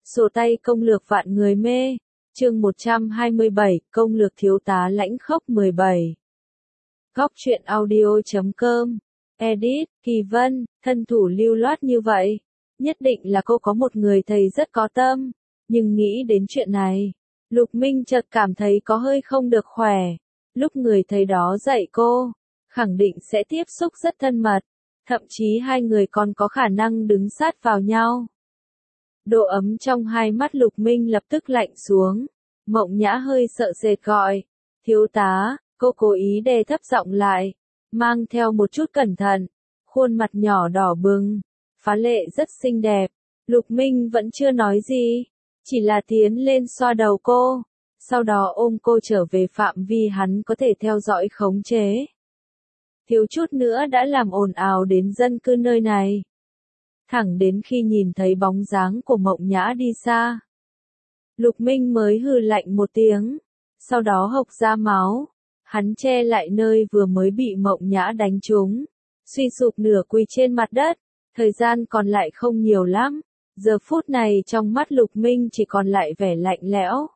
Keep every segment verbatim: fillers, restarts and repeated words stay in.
Sổ tay công lược vạn người mê. Chương một trăm hai mươi bảy, công lược thiếu tá lãnh khốc mười bảy. Góc truyện audio chấm com. Edit, Kỳ Vân, thân thủ lưu loát như vậy. Nhất định là cô có một người thầy rất có tâm. Nhưng nghĩ đến chuyện này, Lục Minh chợt cảm thấy có hơi không được khỏe. Lúc người thầy đó dạy cô, khẳng định sẽ tiếp xúc rất thân mật. Thậm chí hai người còn có khả năng đứng sát vào nhau. Độ ấm trong hai mắt Lục Minh lập tức lạnh xuống. Mộng Nhã hơi sợ sệt gọi. Thiếu tá, cô cố ý đè thấp giọng lại. Mang theo một chút cẩn thận. Khuôn mặt nhỏ đỏ bừng. Phá lệ rất xinh đẹp. Lục Minh vẫn chưa nói gì. Chỉ là tiến lên xoa đầu cô. Sau đó ôm cô trở về phạm vi hắn có thể theo dõi khống chế. Thiếu chút nữa đã làm ồn ào đến dân cư nơi này. Thẳng đến khi nhìn thấy bóng dáng của Mộng Nhã đi xa. Lục Minh mới hừ lạnh một tiếng. Sau đó hộc ra máu. Hắn che lại nơi vừa mới bị Mộng Nhã đánh trúng. Suy sụp nửa quỳ trên mặt đất. Thời gian còn lại không nhiều lắm. Giờ phút này trong mắt Lục Minh chỉ còn lại vẻ lạnh lẽo.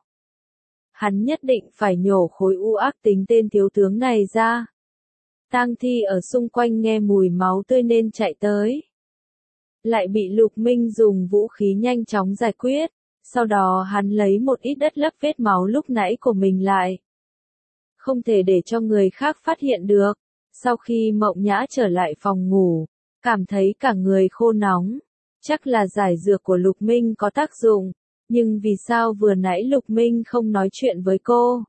Hắn nhất định phải nhổ khối u ác tính tên thiếu tướng này ra. Tang thi ở xung quanh nghe mùi máu tươi nên chạy tới. Lại bị Lục Minh dùng vũ khí nhanh chóng giải quyết. Sau đó hắn lấy một ít đất lấp vết máu lúc nãy của mình lại. Không thể để cho người khác phát hiện được. Sau khi Mộng Nhã trở lại phòng ngủ, cảm thấy cả người khô nóng. Chắc là giải dược của Lục Minh có tác dụng. Nhưng vì sao vừa nãy Lục Minh không nói chuyện với cô?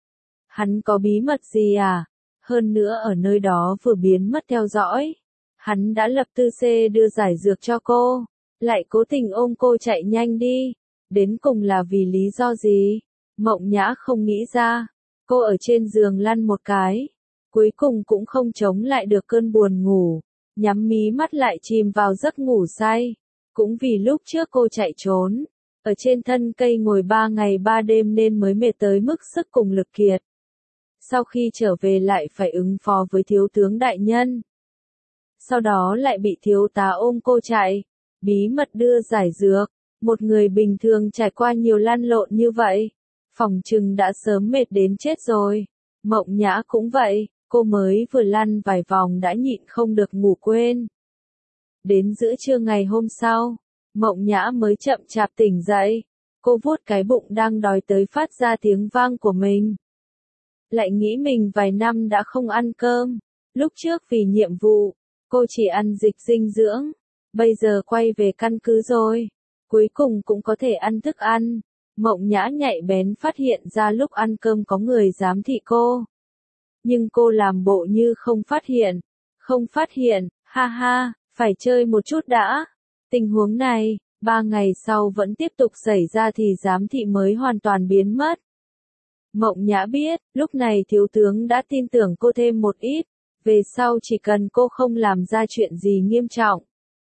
Hắn có bí mật gì à? Hơn nữa ở nơi đó vừa biến mất theo dõi. Hắn đã lập tư xê đưa giải dược cho cô. Lại cố tình ôm cô chạy nhanh đi. Đến cùng là vì lý do gì? Mộng Nhã không nghĩ ra. Cô ở trên giường lăn một cái. Cuối cùng cũng không chống lại được cơn buồn ngủ. Nhắm mí mắt lại chìm vào giấc ngủ say. Cũng vì lúc trước cô chạy trốn. Ở trên thân cây ngồi ba ngày ba đêm nên mới mệt tới mức sức cùng lực kiệt. Sau khi trở về lại phải ứng phó với thiếu tướng đại nhân. Sau đó lại bị thiếu tá ôm cô chạy. Bí mật đưa giải dược. Một người bình thường trải qua nhiều lăn lộn như vậy. Phòng trừng đã sớm mệt đến chết rồi. Mộng Nhã cũng vậy. Cô mới vừa lăn vài vòng đã nhịn không được ngủ quên. Đến giữa trưa ngày hôm sau. Mộng Nhã mới chậm chạp tỉnh dậy. Cô vuốt cái bụng đang đói tới phát ra tiếng vang của mình. Lại nghĩ mình vài năm đã không ăn cơm. Lúc trước vì nhiệm vụ, cô chỉ ăn dịch dinh dưỡng. Bây giờ quay về căn cứ rồi. Cuối cùng cũng có thể ăn thức ăn. Mộng Nhã nhạy bén phát hiện ra lúc ăn cơm có người giám thị cô. Nhưng cô làm bộ như không phát hiện. Không phát hiện, ha ha, phải chơi một chút đã. Tình huống này, ba ngày sau vẫn tiếp tục xảy ra thì giám thị mới hoàn toàn biến mất. Mộng Nhã biết, lúc này thiếu tướng đã tin tưởng cô thêm một ít, về sau chỉ cần cô không làm ra chuyện gì nghiêm trọng.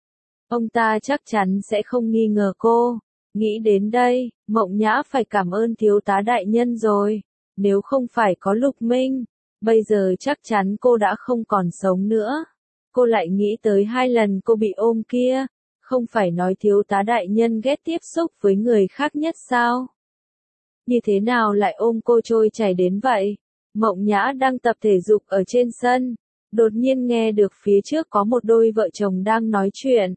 Ông ta chắc chắn sẽ không nghi ngờ cô. Nghĩ đến đây, Mộng Nhã phải cảm ơn thiếu tá đại nhân rồi. Nếu không phải có Lục Minh, bây giờ chắc chắn cô đã không còn sống nữa. Cô lại nghĩ tới hai lần cô bị ôm kia. Không phải nói thiếu tá đại nhân ghét tiếp xúc với người khác nhất sao? Như thế nào lại ôm cô trôi chảy đến vậy? Mộng Nhã đang tập thể dục ở trên sân. Đột nhiên nghe được phía trước có một đôi vợ chồng đang nói chuyện.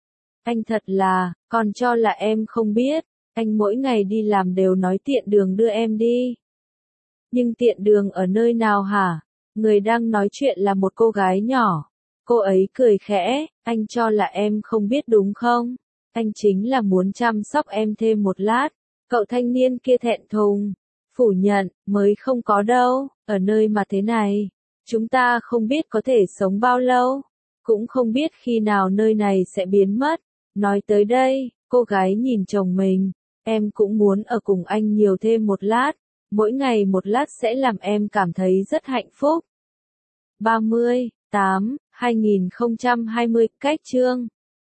Anh thật là, còn cho là em không biết. Anh mỗi ngày đi làm đều nói tiện đường đưa em đi. Nhưng tiện đường ở nơi nào hả? Người đang nói chuyện là một cô gái nhỏ. Cô ấy cười khẽ, anh cho là em không biết đúng không? Anh chính là muốn chăm sóc em thêm một lát. Cậu thanh niên kia thẹn thùng, phủ nhận, mới không có đâu, ở nơi mà thế này. Chúng ta không biết có thể sống bao lâu, cũng không biết khi nào nơi này sẽ biến mất. Nói tới đây, cô gái nhìn chồng mình, em cũng muốn ở cùng anh nhiều thêm một lát. Mỗi ngày một lát sẽ làm em cảm thấy rất hạnh phúc. ba mươi, tám, hai nghìn không trăm hai mươi, cách chương.